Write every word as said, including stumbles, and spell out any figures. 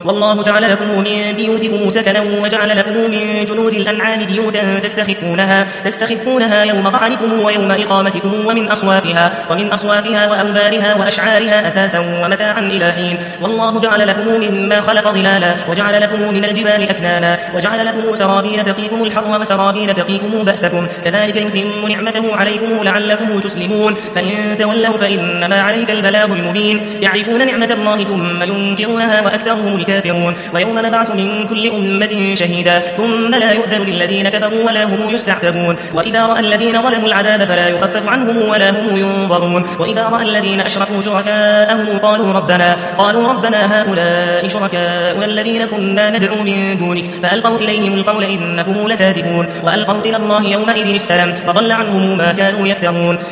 والله جعل لكم من بيوتكم سكنا وجعل لكم من جلود الأنعام بيوتا تستخفونها, تستخفونها يوم ظعنكم ويوم إقامتكم ومن أصوافها, ومن أصوافها وأوبارها وأشعارها أثاثا ومتاعا إلى حين. والله جعل لكم مما خلق ظلالا وجعل لكم من الجبال أكنانا وجعل لكم سرابيل تقيكم الحر وسرابيل تقيكم بأسكم كذلك يتم نعمته عليكم لعلكم تسلمون. فإن تولوا فإنما عليك البلاغ المبين. يعرفون نعمة الله ثم ينكرونها وأكثرهم الكافرون. ويوم نبعث من كل أمة شهيدا ثم لا يؤذن للذين كفروا ولا هم يستعتبون. وإذا رأى الذين ظلموا العذاب فلا يخفف عنهم ولا هم ينظرون. وإذا رأى الذين أشركوا شركاءهم قالوا ربنا, قالوا ربنا هؤلاء شركاؤنا الذين كنا ندعو من دونك فألقوا إليهم القول إنكم لكاذبون. وألقوا إلى الله يومئذ السلام فضل عنهم ما كانوا يفترون.